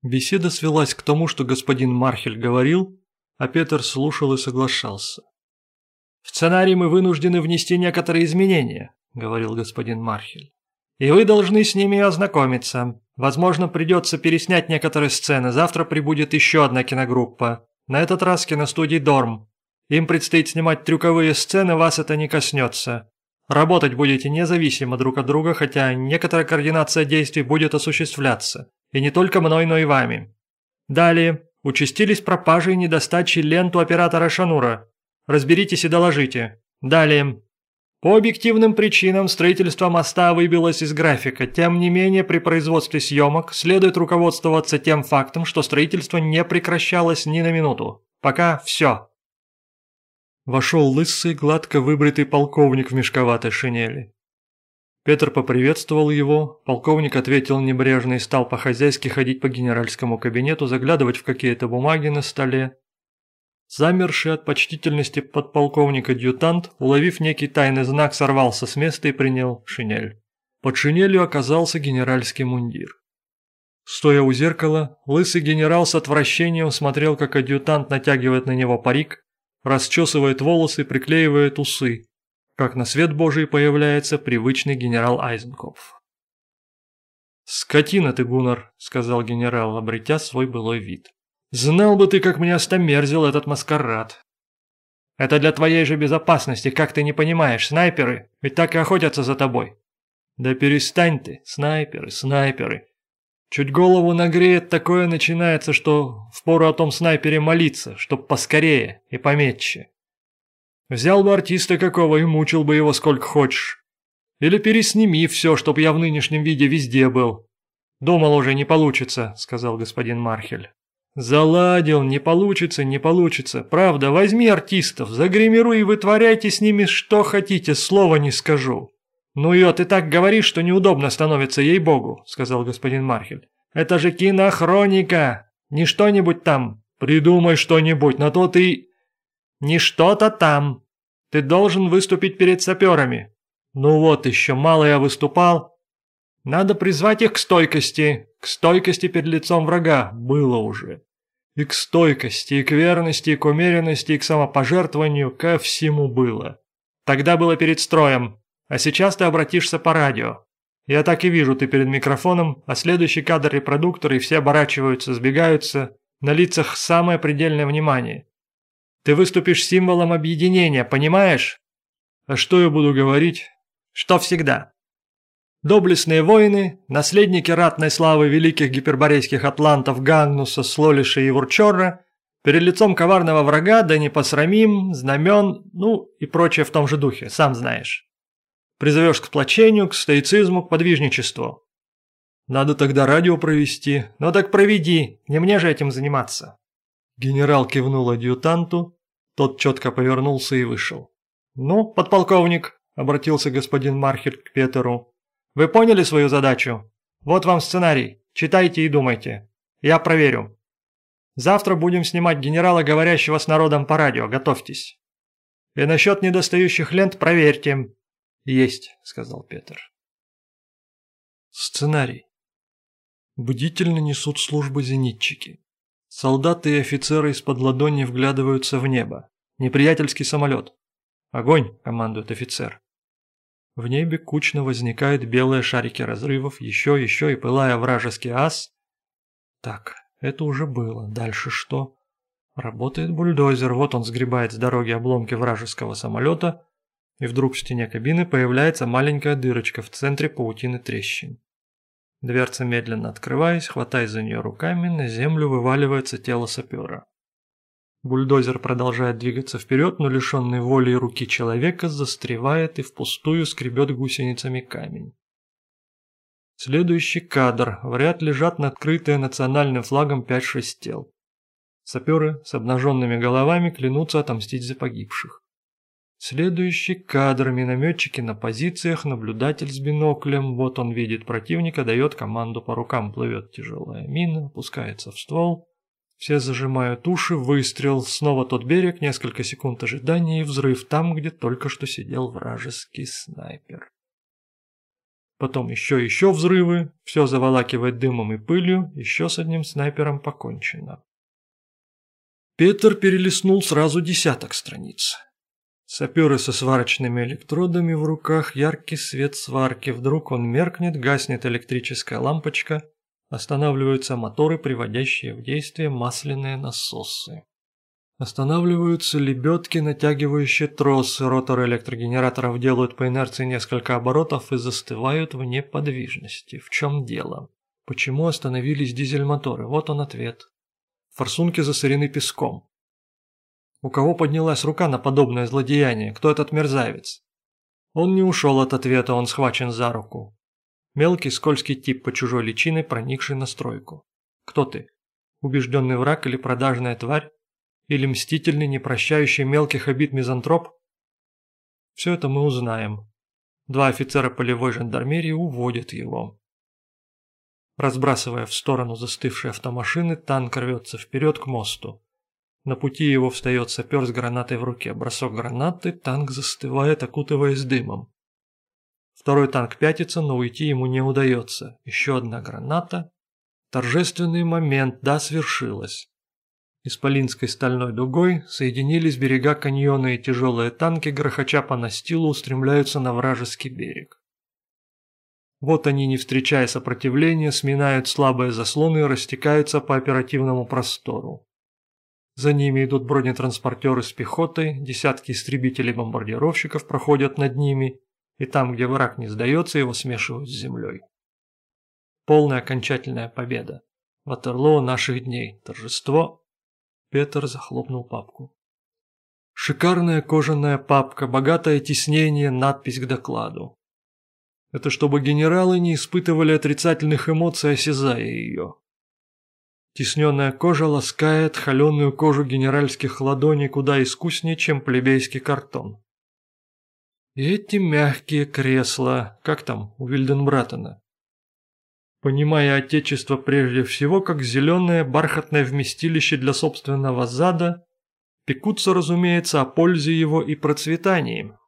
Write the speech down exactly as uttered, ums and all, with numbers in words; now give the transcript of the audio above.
Беседа свелась к тому, что господин Мархель говорил, а Петер слушал и соглашался. «В сценарий мы вынуждены внести некоторые изменения», — говорил господин Мархель. «И вы должны с ними ознакомиться. Возможно, придется переснять некоторые сцены. Завтра прибудет еще одна киногруппа. На этот раз киностудии «Дорм». Им предстоит снимать трюковые сцены, вас это не коснется. Работать будете независимо друг от друга, хотя некоторая координация действий будет осуществляться. И не только мной, но и вами. Далее. Участились пропажи и недостачи лент у оператора Шанура. Разберитесь и доложите. Далее. По объективным причинам строительство моста выбилось из графика. Тем не менее, при производстве съемок следует руководствоваться тем фактом, что строительство не прекращалось ни на минуту. Пока все. Вошел лысый, гладко выбритый полковник в мешковатой шинели. Петр поприветствовал его, полковник ответил небрежно и стал по-хозяйски ходить по генеральскому кабинету, заглядывать в какие-то бумаги на столе. Замерший от почтительности подполковник-адъютант, уловив некий тайный знак, сорвался с места и принял шинель. Под шинелью оказался генеральский мундир. Стоя у зеркала, лысый генерал с отвращением смотрел, как адъютант натягивает на него парик, расчесывает волосы, приклеивает усы, как на свет Божий появляется привычный генерал Айзенкопф. «Скотина ты, Гуннар», — сказал генерал, обретя свой былой вид. «Знал бы ты, как меня остомерзил этот маскарад. Это для твоей же безопасности, как ты не понимаешь, снайперы ведь так и охотятся за тобой». «Да перестань ты, снайперы, снайперы. Чуть голову нагреет, такое начинается, что впору о том снайпере молиться, чтоб поскорее и пометче. Взял бы артиста какого и мучил бы его сколько хочешь. Или пересними все, чтоб я в нынешнем виде везде был. Думал уже, не получится», — сказал господин Мархель. «Заладил, не получится, не получится. Правда, возьми артистов, загримируй и вытворяйте с ними что хотите, слова не скажу». «Ну ее, ты так говоришь, что неудобно становится, ей-богу», — сказал господин Мархель. «Это же кинохроника, не что-нибудь там. Придумай что-нибудь, на то ты...» «Не что-то там. Ты должен выступить перед саперами». «Ну вот еще, мало я выступал. Надо призвать их к стойкости, к стойкости перед лицом врага, было уже. И к стойкости, и к верности, и к умеренности, и к самопожертвованию, ко всему было. Тогда было перед строем, а сейчас ты обратишься по радио. Я так и вижу, ты перед микрофоном, а следующий кадр репродуктор, и все оборачиваются, сбегаются, на лицах самое предельное внимание. Ты выступишь символом объединения, понимаешь? А что я буду говорить? Что всегда. Доблестные воины, наследники ратной славы великих гиперборейских атлантов Гангнуса, Слолиша и Вурчора, перед лицом коварного врага, да не посрамим, знамен, ну и прочее в том же духе, сам знаешь. Призовешь к сплочению, к стоицизму, к подвижничеству. Надо тогда радио провести. Ну так проведи, не мне же этим заниматься. Генерал кивнул адъютанту, тот четко повернулся и вышел. «Ну, подполковник», — обратился господин Мархель к Петеру, — «вы поняли свою задачу? Вот вам сценарий, читайте и думайте. Я проверю. Завтра будем снимать генерала, говорящего с народом по радио, готовьтесь. И насчет недостающих лент проверьте». «Есть», — сказал Петр. Сценарий. Бдительно несут службы зенитчики. Солдаты и офицеры из-под ладони вглядываются в небо. Неприятельский самолет. «Огонь!» – командует офицер. В небе кучно возникают белые шарики разрывов, еще, еще и пылая вражеский ас. Так, это уже было. Дальше что? Работает бульдозер, вот он сгребает с дороги обломки вражеского самолета, и вдруг в стене кабины появляется маленькая дырочка в центре паутины трещин. Дверца, медленно открываясь, хватаясь за нее руками, на землю вываливается тело сапера. Бульдозер продолжает двигаться вперед, но лишенный воли и руки человека застревает и впустую скребет гусеницами камень. Следующий кадр. В ряд лежат накрытые национальным флагом пять-шесть тел. Саперы с обнаженными головами клянутся отомстить за погибших. Следующий кадр. Минометчики на позициях, наблюдатель с биноклем. Вот он видит противника, дает команду, по рукам плывет тяжелая мина, опускается в ствол. Все зажимают уши, выстрел, снова тот берег, несколько секунд ожидания и взрыв там, где только что сидел вражеский снайпер. Потом еще и еще взрывы, все заволакивает дымом и пылью, еще с одним снайпером покончено. Петр перелистнул сразу десяток страниц. Саперы со сварочными электродами в руках, яркий свет сварки, вдруг он меркнет, гаснет электрическая лампочка, останавливаются моторы, приводящие в действие масляные насосы. Останавливаются лебедки, натягивающие тросы, роторы электрогенераторов делают по инерции несколько оборотов и застывают в неподвижности. В чем дело? Почему остановились дизель-моторы? Вот он ответ. Форсунки засорены песком. У кого поднялась рука на подобное злодеяние? Кто этот мерзавец? Он не ушел от ответа, он схвачен за руку. Мелкий скользкий тип по чужой личиной, проникший на стройку. Кто ты? Убежденный враг или продажная тварь? Или мстительный, не прощающий мелких обид мизантроп? Все это мы узнаем. Два офицера полевой жандармерии уводят его. Разбрасывая в сторону застывшие автомашины, танк рвется вперед к мосту. На пути его встает сапер с гранатой в руке. Бросок гранаты, танк застывает, окутываясь дымом. Второй танк пятится, но уйти ему не удается. Еще одна граната. Торжественный момент, да, свершилось. Исполинской стальной дугой соединились берега каньона, и тяжелые танки, грохоча по настилу, устремляются на вражеский берег. Вот они, не встречая сопротивления, сминают слабые заслоны и растекаются по оперативному простору. За ними идут бронетранспортеры с пехотой, десятки истребителей-бомбардировщиков проходят над ними, и там, где враг не сдается, его смешивают с землей. Полная окончательная победа. Ватерлоо наших дней. Торжество. Петр захлопнул папку. Шикарная кожаная папка, богатое тиснение, надпись к докладу. Это чтобы генералы не испытывали отрицательных эмоций, осязая ее. Тисненная кожа ласкает холеную кожу генеральских ладоней куда искуснее, чем плебейский картон. И эти мягкие кресла, как там у Вильденбраттена? Понимая отечество прежде всего как зеленое бархатное вместилище для собственного зада, пекутся, разумеется, о пользе его и процветании.